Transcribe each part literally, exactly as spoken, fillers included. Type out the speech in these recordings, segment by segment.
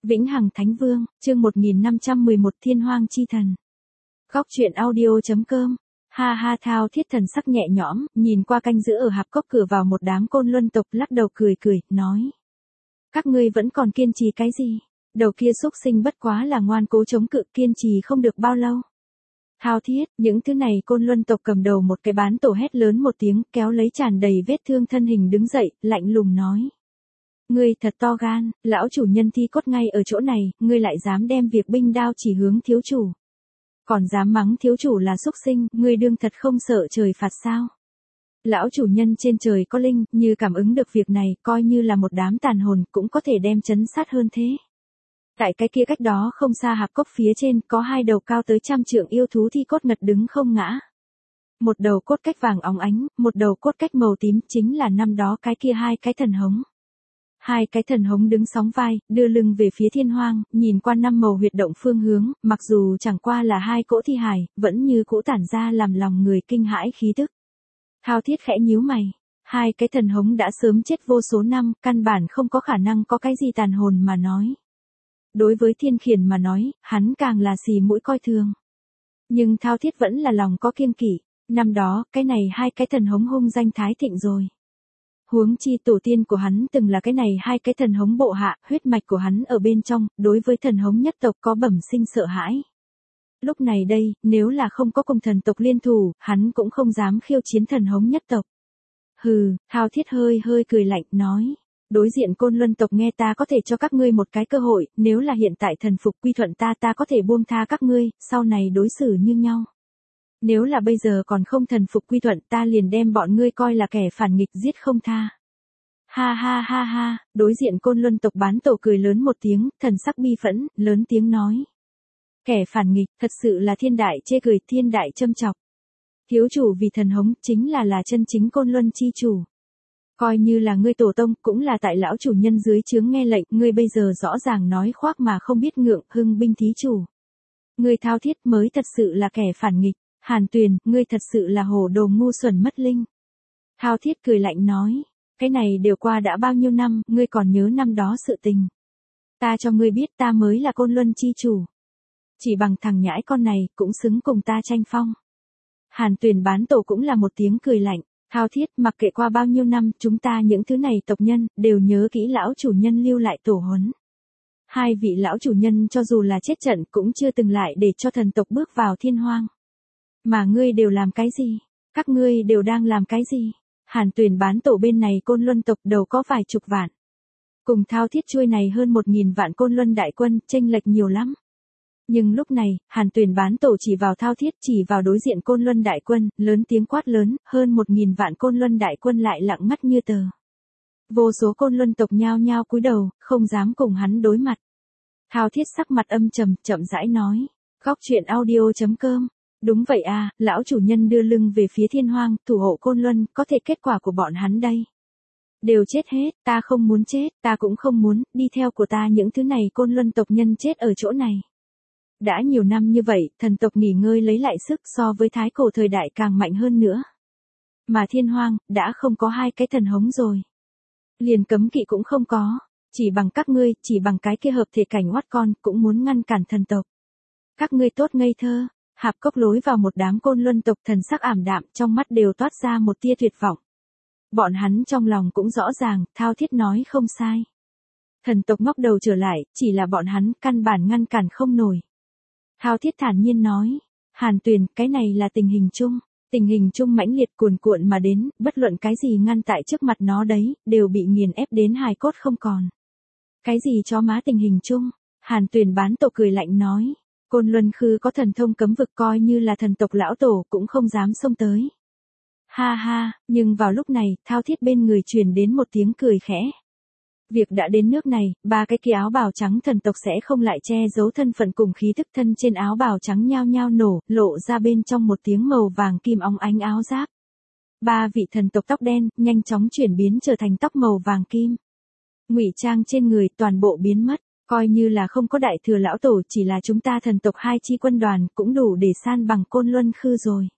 Vĩnh Hằng Thánh Vương, chương một nghìn năm trăm mười một Thiên Hoang Chi Thần. Góc truyện audio.com. Ha ha, Thao Thiết thần sắc nhẹ nhõm, nhìn qua canh giữ ở hạp cốc cửa vào một đám côn luân tộc, lắc đầu cười cười, nói. Các ngươi vẫn còn kiên trì cái gì? Đầu kia xúc sinh bất quá là ngoan cố chống cự, kiên trì không được bao lâu. Thao Thiết, những thứ này côn luân tộc cầm đầu một cái bán tổ hét lớn một tiếng, kéo lấy tràn đầy vết thương thân hình đứng dậy, lạnh lùng nói. Ngươi thật to gan, lão chủ nhân thi cốt ngay ở chỗ này, ngươi lại dám đem việc binh đao chỉ hướng thiếu chủ. Còn dám mắng thiếu chủ là xúc sinh, ngươi đương thật không sợ trời phạt sao? Lão chủ nhân trên trời có linh, như cảm ứng được việc này, coi như là một đám tàn hồn, cũng có thể đem chấn sát hơn thế. Tại cái kia cách đó không xa hạp cốc phía trên, có hai đầu cao tới trăm trượng yêu thú thi cốt ngật đứng không ngã. Một đầu cốt cách vàng óng ánh, một đầu cốt cách màu tím, chính là năm đó cái kia hai cái thần hống. Hai cái thần hống đứng sóng vai, đưa lưng về phía thiên hoang, nhìn qua năm màu huyệt động phương hướng, mặc dù chẳng qua là hai cỗ thi hài, vẫn như cũ tản ra làm lòng người kinh hãi khí tức. Thao Thiết khẽ nhíu mày, hai cái thần hống đã sớm chết vô số năm, căn bản không có khả năng có cái gì tàn hồn mà nói. Đối với Thiên Khiển mà nói, hắn càng là xì mũi coi thường. Nhưng Thao Thiết vẫn là lòng có kiêng kỵ, năm đó, cái này hai cái thần hống hung danh thái thịnh rồi. Huống chi tổ tiên của hắn từng là cái này hai cái thần hống bộ hạ, huyết mạch của hắn ở bên trong, đối với thần hống nhất tộc có bẩm sinh sợ hãi. Lúc này đây, nếu là không có cùng thần tộc liên thủ, hắn cũng không dám khiêu chiến thần hống nhất tộc. Hừ, Thao Thiết hơi hơi cười lạnh, nói. Đối diện côn luân tộc nghe ta có thể cho các ngươi một cái cơ hội, nếu là hiện tại thần phục quy thuận ta ta có thể buông tha các ngươi, sau này đối xử như nhau. Nếu là bây giờ còn không thần phục quy thuận ta liền đem bọn ngươi coi là kẻ phản nghịch giết không tha. Ha ha ha ha, đối diện côn luân tộc bán tổ cười lớn một tiếng, thần sắc bi phẫn, lớn tiếng nói. Kẻ phản nghịch, thật sự là thiên đại chê cười, thiên đại châm chọc. Thiếu chủ vì thần hống, chính là là chân chính côn luân chi chủ. Coi như là ngươi tổ tông, cũng là tại lão chủ nhân dưới trướng nghe lệnh, ngươi bây giờ rõ ràng nói khoác mà không biết ngượng, hưng binh thí chủ. Ngươi Thao Thiết mới thật sự là kẻ phản nghịch. Hàn Tuyền, ngươi thật sự là hồ đồ ngu xuẩn mất linh. Thao Thiết cười lạnh nói, cái này đều qua đã bao nhiêu năm, ngươi còn nhớ năm đó sự tình. Ta cho ngươi biết ta mới là côn luân chi chủ. Chỉ bằng thằng nhãi con này, cũng xứng cùng ta tranh phong. Hàn Tuyền bán tổ cũng là một tiếng cười lạnh, Thao Thiết, mặc kệ qua bao nhiêu năm, chúng ta những thứ này tộc nhân, đều nhớ kỹ lão chủ nhân lưu lại tổ huấn. Hai vị lão chủ nhân cho dù là chết trận cũng chưa từng lại để cho thần tộc bước vào thiên hoang. Mà ngươi đều làm cái gì? Các ngươi đều đang làm cái gì? Hàn Tuyền bán tổ bên này côn luân tộc đầu có vài chục vạn. Cùng Thao Thiết chuôi này hơn một nghìn vạn côn luân đại quân, chênh lệch nhiều lắm. Nhưng lúc này, Hàn Tuyền bán tổ chỉ vào Thao Thiết, chỉ vào đối diện côn luân đại quân, lớn tiếng quát lớn, hơn một nghìn vạn côn luân đại quân lại lặng mắt như tờ. Vô số côn luân tộc nhao nhao cúi đầu, không dám cùng hắn đối mặt. Thao Thiết sắc mặt âm trầm, chậm rãi nói. Góc truyện audio.com. Đúng vậy à, lão chủ nhân đưa lưng về phía thiên hoang, thủ hộ côn luân, có thể kết quả của bọn hắn đây. Đều chết hết, ta không muốn chết, ta cũng không muốn, đi theo của ta những thứ này côn luân tộc nhân chết ở chỗ này. Đã nhiều năm như vậy, thần tộc nghỉ ngơi lấy lại sức so với thái cổ thời đại càng mạnh hơn nữa. Mà thiên hoang, đã không có hai cái thần hống rồi. Liền cấm kỵ cũng không có, chỉ bằng các ngươi, chỉ bằng cái kia hợp thể cảnh oát con, cũng muốn ngăn cản thần tộc. Các ngươi tốt ngây thơ. Hạp cốc lối vào một đám côn luân tộc thần sắc ảm đạm, trong mắt đều toát ra một tia tuyệt vọng. Bọn hắn trong lòng cũng rõ ràng, Thao Thiết nói không sai. Thần tộc ngóc đầu trở lại, chỉ là bọn hắn căn bản ngăn cản không nổi. Thao Thiết thản nhiên nói, Hàn Tuyền, cái này là tình hình chung, tình hình chung mãnh liệt cuồn cuộn mà đến, bất luận cái gì ngăn tại trước mặt nó đấy, đều bị nghiền ép đến hài cốt không còn. Cái gì chó má tình hình chung? Hàn Tuyền bán tổ cười lạnh nói. Côn Luân Khư có thần thông cấm vực, coi như là thần tộc lão tổ cũng không dám xông tới. Ha ha, nhưng vào lúc này, Thao Thiết bên người truyền đến một tiếng cười khẽ. Việc đã đến nước này, ba cái kia áo bào trắng thần tộc sẽ không lại che giấu thân phận cùng khí tức thân trên áo bào trắng nhao nhao nổ, lộ ra bên trong một tiếng màu vàng kim óng ánh áo giáp. Ba vị thần tộc tóc đen, nhanh chóng chuyển biến trở thành tóc màu vàng kim. Ngụy trang trên người toàn bộ biến mất. Coi như là không có đại thừa lão tổ, chỉ là chúng ta thần tộc hai chi quân đoàn cũng đủ để san bằng côn luân khư rồi.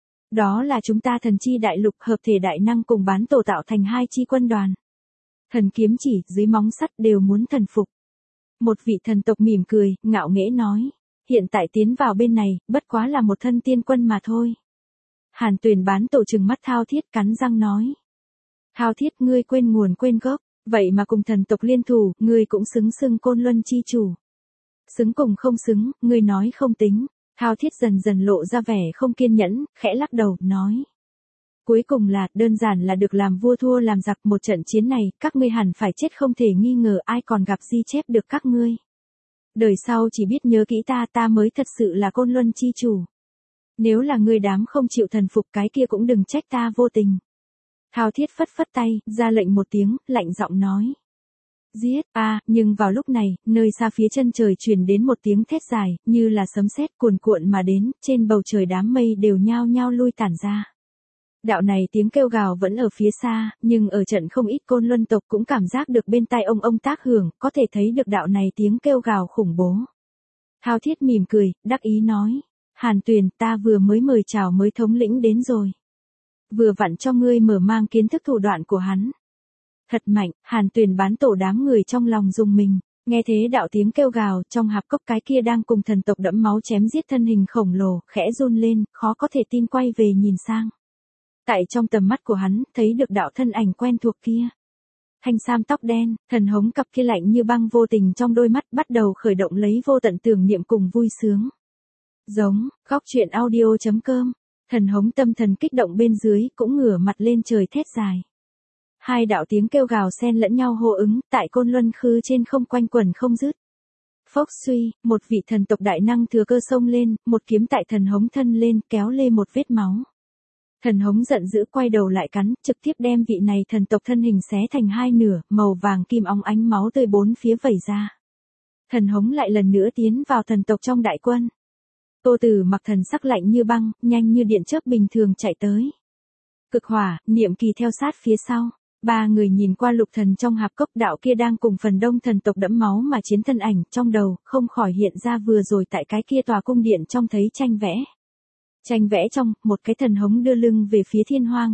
Đó là chúng ta thần chi đại lục hợp thể đại năng cùng bán tổ tạo thành hai chi quân đoàn. Thần kiếm chỉ, dưới móng sắt đều muốn thần phục. Một vị thần tộc mỉm cười, ngạo nghễ nói. Hiện tại tiến vào bên này, bất quá là một thân tiên quân mà thôi. Hàn Tuyền bán tổ trừng mắt Thao Thiết cắn răng nói. Thao Thiết ngươi quên nguồn quên gốc, vậy mà cùng thần tộc liên thủ, ngươi cũng xứng xưng Côn Luân chi chủ. Xứng cùng không xứng, ngươi nói không tính. Thao Thiết dần dần lộ ra vẻ không kiên nhẫn, khẽ lắc đầu, nói. Cuối cùng là, đơn giản là được làm vua thua làm giặc một trận chiến này, các ngươi hẳn phải chết không thể nghi ngờ ai còn gặp di chép được các ngươi. Đời sau chỉ biết nhớ kỹ ta ta mới thật sự là Côn Luân chi chủ. Nếu là ngươi đám không chịu thần phục cái kia cũng đừng trách ta vô tình. Thao Thiết phất phất tay, ra lệnh một tiếng, lạnh giọng nói. Giết, a à, nhưng vào lúc này, nơi xa phía chân trời truyền đến một tiếng thét dài, như là sấm sét cuồn cuộn mà đến, trên bầu trời đám mây đều nhao nhao lui tản ra. Đạo này tiếng kêu gào vẫn ở phía xa, nhưng ở trận không ít Côn Luân tộc cũng cảm giác được bên tai ông ông tác hưởng, có thể thấy được đạo này tiếng kêu gào khủng bố. Thao Thiết mỉm cười, đắc ý nói. Hàn Tuyền, ta vừa mới mời chào mới thống lĩnh đến rồi. Vừa vặn cho ngươi mở mang kiến thức thủ đoạn của hắn. Thật mạnh, Hàn Tuyền bán tổ đám người trong lòng rùng mình, nghe thế đạo tiếng kêu gào trong hạp cốc cái kia đang cùng thần tộc đẫm máu chém giết thân hình khổng lồ, khẽ run lên, khó có thể tin quay về nhìn sang. Tại trong tầm mắt của hắn, thấy được đạo thân ảnh quen thuộc kia. Thanh sam tóc đen, thần hống cặp kia lạnh như băng vô tình trong đôi mắt bắt đầu khởi động lấy vô tận tưởng niệm cùng vui sướng. Giống, góc truyện audio chấm com, thần hống tâm thần kích động bên dưới cũng ngửa mặt lên trời thét dài. Hai đạo tiếng kêu gào xen lẫn nhau hô ứng, tại Côn Luân Khư trên không quanh quẩn không dứt. Phốc suy, một vị thần tộc đại năng thừa cơ xông lên, một kiếm tại thần hống thân lên, kéo lê một vết máu. Thần hống giận dữ quay đầu lại cắn, trực tiếp đem vị này thần tộc thân hình xé thành hai nửa, màu vàng kim óng ánh máu tươi bốn phía vẩy ra. Thần hống lại lần nữa tiến vào thần tộc trong đại quân. Tô Tử Mặc thần sắc lạnh như băng, nhanh như điện chớp bình thường chạy tới. Cực Hỏa, Niệm Kỳ theo sát phía sau. Ba người nhìn qua lục thần trong hạp cốc, đạo kia đang cùng phần đông thần tộc đẫm máu mà chiến thân ảnh, trong đầu không khỏi hiện ra vừa rồi tại cái kia tòa cung điện trong thấy tranh vẽ. Tranh vẽ trong, một cái thần hống đưa lưng về phía thiên hoang,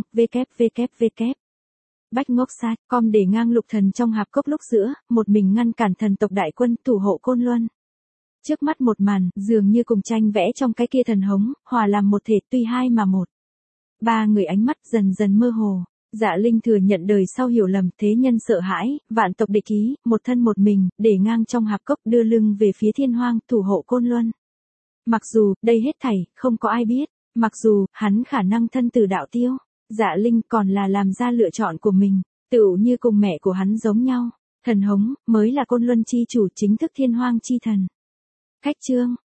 www. Bách ngốc sát, com để ngang lục thần trong hạp cốc lúc giữa, một mình ngăn cản thần tộc đại quân thủ hộ Côn Luân. Trước mắt một màn, dường như cùng tranh vẽ trong cái kia thần hống, hòa làm một thể tuy hai mà một. Ba người ánh mắt dần dần mơ hồ. Dạ Linh thừa nhận đời sau hiểu lầm, thế nhân sợ hãi, vạn tộc địch ý, một thân một mình, để ngang trong hạp cốc đưa lưng về phía thiên hoang, thủ hộ Côn Luân. Mặc dù, đây hết thảy, không có ai biết, mặc dù, hắn khả năng thân tử đạo tiêu, Dạ Linh còn là làm ra lựa chọn của mình, tựu như cùng mẹ của hắn giống nhau, thần hống, mới là Côn Luân chi chủ chính thức thiên hoang chi thần. Khách chương,